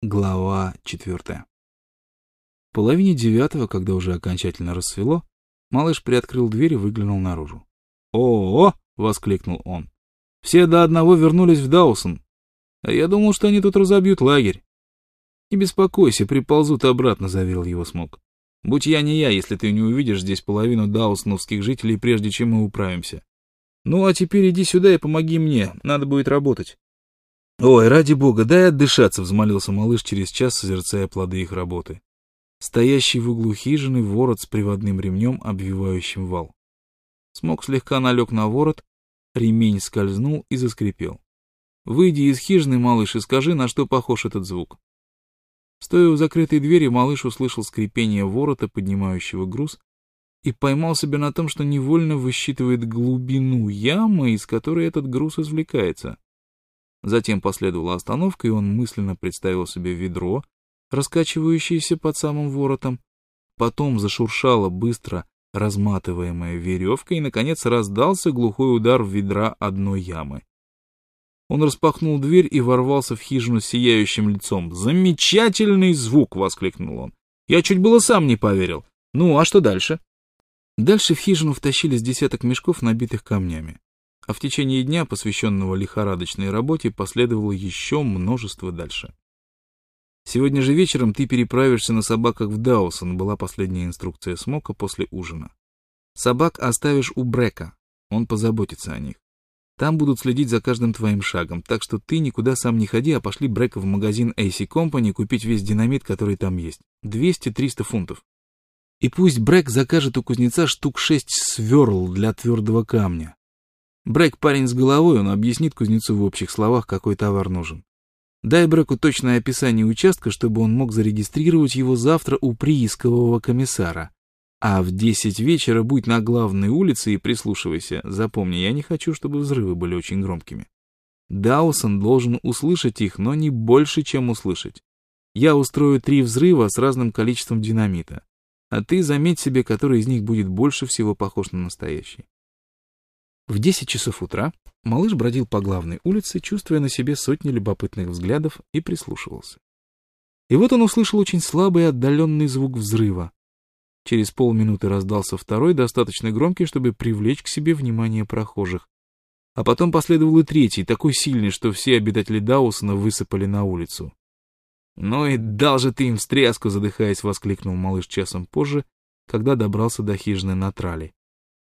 Глава 4. В половине 9, когда уже окончательно рассвело, малыш приоткрыл дверь и выглянул наружу. «О-о-о!» — воскликнул он. «Все до одного вернулись в Даусон. А я думал, что они тут разобьют лагерь». «Не беспокойся, приползут обратно», — заверил его Смок. «Будь я не я, если ты не увидишь здесь половину даусоновских жителей, прежде чем мы управимся. Ну, а теперь иди сюда и помоги мне, надо будет работать». «Ой, ради бога, дай отдышаться», — взмолился малыш через час, созерцая плоды их работы. Стоящий в углу хижины ворот с приводным ремнем, обвивающим вал. Смок слегка налег на ворот, ремень скользнул и заскрипел. «Выйди из хижины, малыш, и скажи, на что похож этот звук». Стоя у закрытой двери, малыш услышал скрипение ворота, поднимающего груз, и поймал себя на том, что невольно высчитывает глубину ямы, из которой этот груз извлекается. Затем последовала остановка, и он мысленно представил себе ведро, раскачивающееся под самым воротом. Потом зашуршала быстро разматываемая веревка, и, наконец, раздался глухой удар в ведра одной ямы. Он распахнул дверь и ворвался в хижину с сияющим лицом. «Замечательный звук!» — воскликнул он. «Я чуть было сам не поверил. Ну, а что дальше?» Дальше в хижину втащили с десяток мешков, набитых камнями. А в течение дня, посвященного лихорадочной работе, последовало еще множество дальше. «Сегодня же вечером ты переправишься на собаках в Даусон», была последняя инструкция Смока после ужина. «Собак оставишь у Брека, он позаботится о них. Там будут следить за каждым твоим шагом, так что ты никуда сам не ходи, а пошли Брека в магазин AC Company купить весь динамит, который там есть. 200-300 фунтов. И пусть Брек закажет у кузнеца штук 6 сверл для твердого камня. Брек парень с головой, он объяснит кузнецу в общих словах, какой товар нужен. Дай Бреку точное описание участка, чтобы он мог зарегистрировать его завтра у приискового комиссара. А в 10 вечера будь на главной улице и прислушивайся. Запомни, я не хочу, чтобы взрывы были очень громкими. Даусон должен услышать их, но не больше, чем услышать. Я устрою 3 взрыва с разным количеством динамита. А ты заметь себе, который из них будет больше всего похож на настоящий». В 10 часов утра малыш бродил по главной улице, чувствуя на себе сотни любопытных взглядов, и прислушивался. И вот он услышал очень слабый отдаленный звук взрыва. Через полминуты раздался второй, достаточно громкий, чтобы привлечь к себе внимание прохожих. А потом последовал и третий, такой сильный, что все обитатели Даусона высыпали на улицу. «Ну и дал же ты им встряску!» — задыхаясь, воскликнул малыш часом позже, когда добрался до хижины на трале.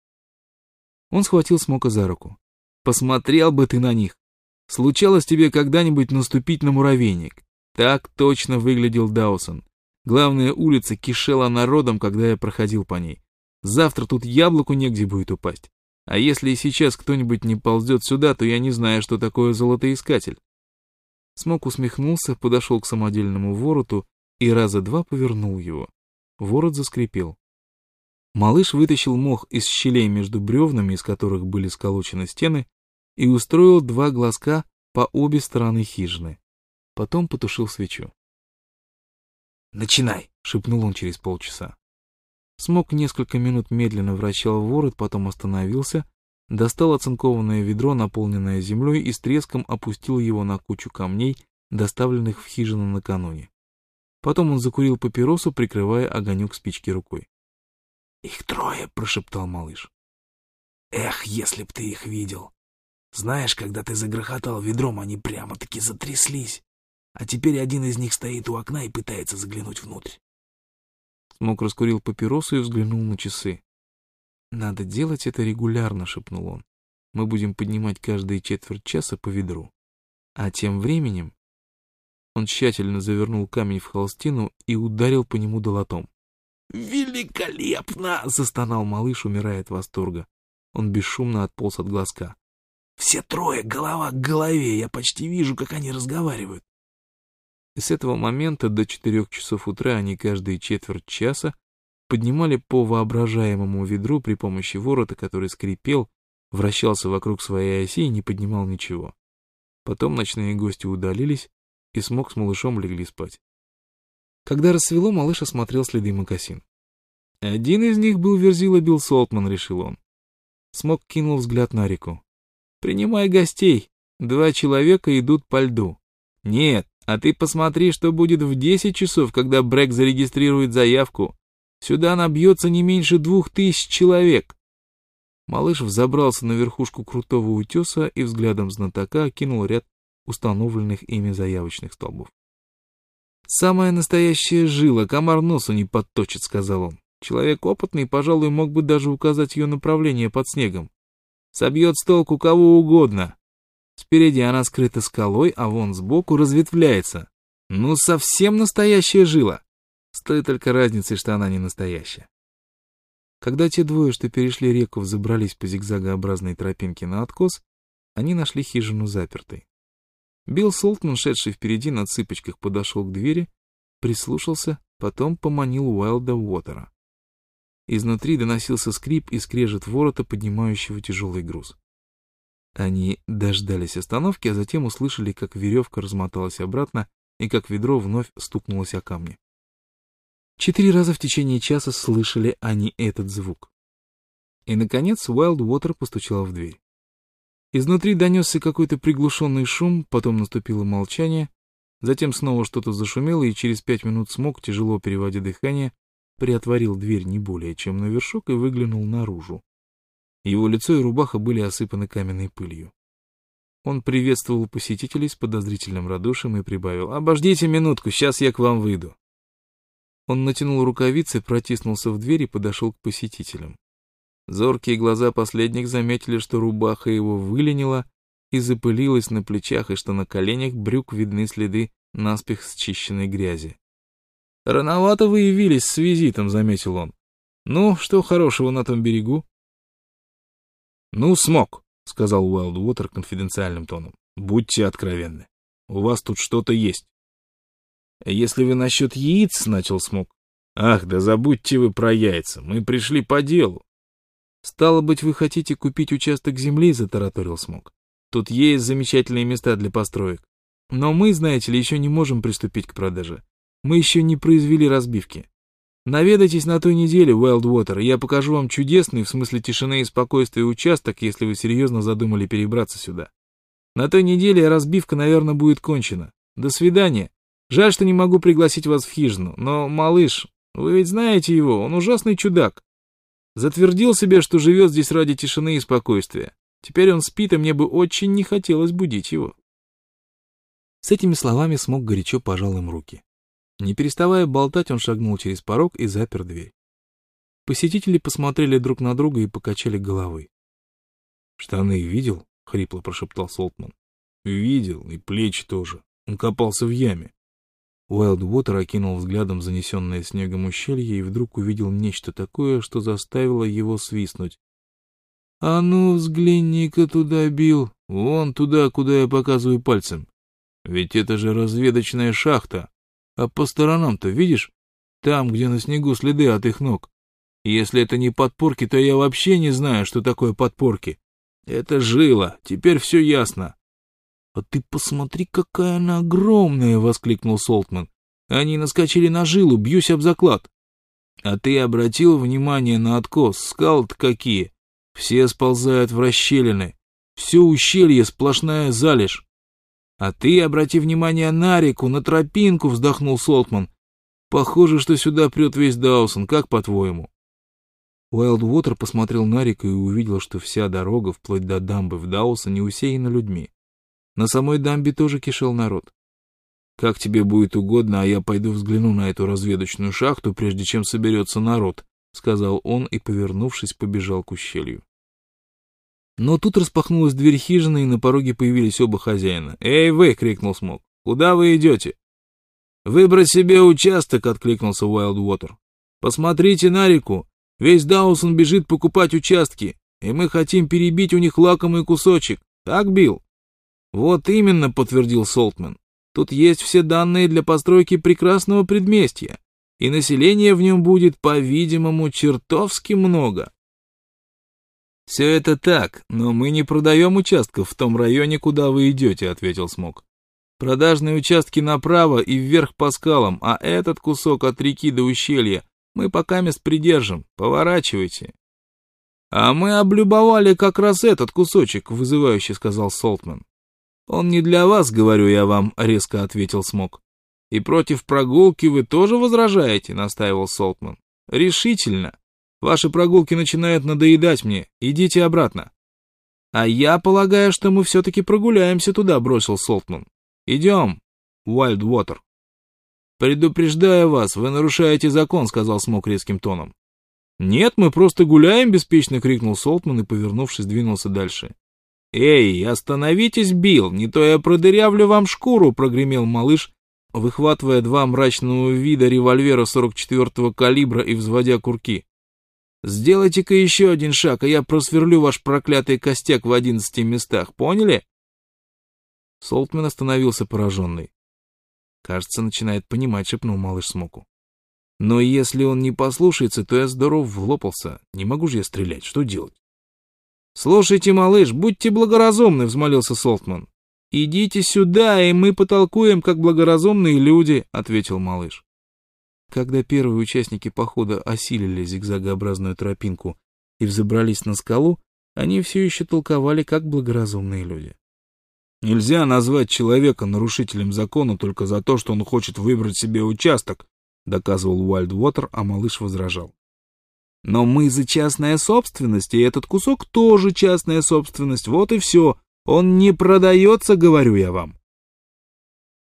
Он схватил Смока за руку. «Посмотрел бы ты на них! Случалось тебе когда-нибудь наступить на муравейник? Так точно выглядел Даусон. Главная улица кишела народом, когда я проходил по ней. Завтра тут яблоку негде будет упасть. А если и сейчас кто-нибудь не ползет сюда, то я не знаю, что такое золотоискатель». Смок усмехнулся, подошел к самодельному вороту и раза 2 повернул его. Ворот заскрипел. Малыш вытащил мох из щелей между бревнами, из которых были сколочены стены, и устроил 2 глазка по обе стороны хижины. Потом потушил свечу. «Начинай!» — шепнул он через полчаса. Смок несколько минут медленно вращал ворот, потом остановился, достал оцинкованное ведро, наполненное землей, и с треском опустил его на кучу камней, доставленных в хижину накануне. Потом он закурил папиросу, прикрывая огонек спички рукой. «Их 3, прошептал малыш. «Эх, если б ты их видел! Знаешь, когда ты загрохотал ведром, они прямо-таки затряслись, а теперь один из них стоит у окна и пытается заглянуть внутрь». Смок раскурил папиросу и взглянул на часы. «Надо делать это регулярно», — шепнул он. «Мы будем поднимать каждые четверть часа по ведру. А тем временем...» Он тщательно завернул камень в холстину и ударил по нему долотом. «Великолепно!» — застонал малыш, умирая от восторга. Он бесшумно отполз от глазка. «Все 3 голова к голове, я почти вижу, как они разговаривают». И с этого момента до 4 часов утра они каждые четверть часа поднимали по воображаемому ведру при помощи ворота, который скрипел, вращался вокруг своей оси и не поднимал ничего. Потом ночные гости удалились, и Смок с малышом легли спать. Когда рассвело, малыш осмотрел следы мокасин. Один из них был верзила Билл Солтман, решил он. Смок кинул взгляд на реку. «Принимай гостей. 2 человека идут по льду. Нет, А ты посмотри, что будет в 10 часов, когда Брэк зарегистрирует заявку. Сюда набьется не меньше 2000 человек. Малыш взобрался на верхушку крутого утеса и взглядом знатока окинул ряд установленных ими заявочных столбов. «Самая настоящая жила, комар носу не подточит», — сказал он. «Человек опытный, пожалуй, мог бы даже указать ее направление под снегом. Собьет с толку кого угодно. Спереди она скрыта скалой, а вон сбоку разветвляется. Ну, совсем настоящая жила. С той только разницей, что она не настоящая». Когда те двое, что перешли реку, взобрались по зигзагообразной тропинке на откос, они нашли хижину запертой. Билл Солтман, шедший впереди на цыпочках, подошел к двери, прислушался, потом поманил Уайлда Уотера. Изнутри доносился скрип и скрежет ворота, поднимающего тяжелый груз. Они дождались остановки, а затем услышали, как веревка размоталась обратно и как ведро вновь стукнулось о камни. 4 раза в течение часа слышали они этот звук. И, наконец, Уайлд Уотер постучал в дверь. Изнутри донесся какой-то приглушенный шум, потом наступило молчание, затем снова что-то зашумело, и через 5 минут Смок, тяжело переводя дыхание, приотворил дверь не более чем на вершок и выглянул наружу. Его лицо и рубаха были осыпаны каменной пылью. Он приветствовал посетителей с подозрительным радушием и прибавил: «Обождите минутку, сейчас я к вам выйду». Он натянул рукавицы, протиснулся в дверь и подошел к посетителям. Зоркие глаза последних заметили, что рубаха его выленила и запылилась на плечах, и что на коленях брюк видны следы наспех счищенной грязи. «Рановато вы явились с визитом», — заметил он. «Ну, что хорошего на том берегу?» «Ну, Смок», — сказал Уайлд Уотер конфиденциальным тоном, — «будьте откровенны. У вас тут что-то есть». «Если вы насчет яиц», — начал Смок. «Ах, да забудьте вы про яйца, мы пришли по делу». «Стало быть, вы хотите купить участок земли», — затараторил Смок. «Тут есть замечательные места для построек. Но мы, знаете ли, еще не можем приступить к продаже. Мы еще не произвели разбивки. Наведайтесь на той неделе, Уайлд Уотер, и я покажу вам чудесный, в смысле тишины и спокойствия, участок, если вы серьезно задумали перебраться сюда. На той неделе разбивка, наверное, будет кончена. До свидания. Жаль, что не могу пригласить вас в хижину, но, малыш, вы ведь знаете его, он ужасный чудак. Затвердил себе, что живет здесь ради тишины и спокойствия. Теперь он спит, и мне бы очень не хотелось будить его». С этими словами Смок горячо пожал им руки. Не переставая болтать, он шагнул через порог и запер дверь. Посетители посмотрели друг на друга и покачали головой. «Штаны видел?» — хрипло прошептал Солтман. «Видел, и плечи тоже. Он копался в яме». Уайлд Уотер окинул взглядом занесенное снегом ущелье и вдруг увидел нечто такое, что заставило его свистнуть. «А ну, взгляни-ка туда, Билл, вон туда, куда я показываю пальцем. Ведь это же разведочная шахта. А по сторонам-то, видишь? Там, где на снегу следы от их ног. Если это не подпорки, то я вообще не знаю, что такое подпорки. Это жила, теперь все ясно». «А ты посмотри, какая она огромная!» — воскликнул Солтман. «Они наскочили на жилу, бьюсь об заклад». «А ты обратил внимание на откос? Скалы-то какие! Все сползают в расщелины. Все ущелье сплошная залежь». «А ты обрати внимание на реку, на тропинку!» — вздохнул Солтман. «Похоже, что сюда прет весь Даусон, как по-твоему?» Уайлд Уотер посмотрел на реку и увидел, что вся дорога, вплоть до дамбы в Даусоне, усеяна людьми. На самой дамбе тоже кишел народ. «Как тебе будет угодно, а я пойду взгляну на эту разведочную шахту, прежде чем соберется народ», — сказал он и, повернувшись, побежал к ущелью. Но тут распахнулась дверь хижины, и на пороге появились оба хозяина. «Эй, вы!» — крикнул Смок. «Куда вы идете?» «Выбрать себе участок!» — откликнулся Уайлд Уотер. «Посмотрите на реку. Весь Даусон бежит покупать участки, и мы хотим перебить у них лакомый кусочек. Так, Билл?» «Вот именно», — подтвердил Солтман. «Тут есть все данные для постройки прекрасного предместья, и населения в нем будет, по-видимому, чертовски много». «Все это так, но мы не продаем участков в том районе, куда вы идете», — ответил Смок. «Продажные участки направо и вверх по скалам, а этот кусок от реки до ущелья мы пока мест придержим. Поворачивайте». «А мы облюбовали как раз этот кусочек», — вызывающе сказал Солтман. «Он не для вас, говорю я вам», — резко ответил Смок. «И против прогулки вы тоже возражаете?» — настаивал Солтман. «Решительно. Ваши прогулки начинают надоедать мне. Идите обратно». «А я полагаю, что мы все-таки прогуляемся туда», — бросил Солтман. «Идем, Уайлдвотер». «Предупреждаю вас, вы нарушаете закон», — сказал Смок резким тоном. «Нет, мы просто гуляем», — беспечно крикнул Солтман и, повернувшись, двинулся дальше. «Эй, остановитесь, Билл, не то я продырявлю вам шкуру», — прогремел малыш, выхватывая два мрачного вида револьвера 44-го калибра и взводя курки. «Сделайте-ка еще один шаг, а я просверлю ваш проклятый костяк в 11 местах, поняли?» Солтман остановился пораженный. «Кажется, начинает понимать», — шепнул малыш Смоку. «Но если он не послушается, то я здоров влопался. Не могу же я стрелять, что делать?» «Слушайте, малыш, будьте благоразумны», — взмолился Солтман. «Идите сюда, и мы потолкуем, как благоразумные люди», — ответил малыш. Когда первые участники похода осилили зигзагообразную тропинку и взобрались на скалу, они все еще толковали, как благоразумные люди. «Нельзя назвать человека нарушителем закона только за то, что он хочет выбрать себе участок», — доказывал Уайлдвотер, а малыш возражал. «Но мы за частная собственность, и этот кусок тоже частная собственность, вот и все. Он не продается, говорю я вам».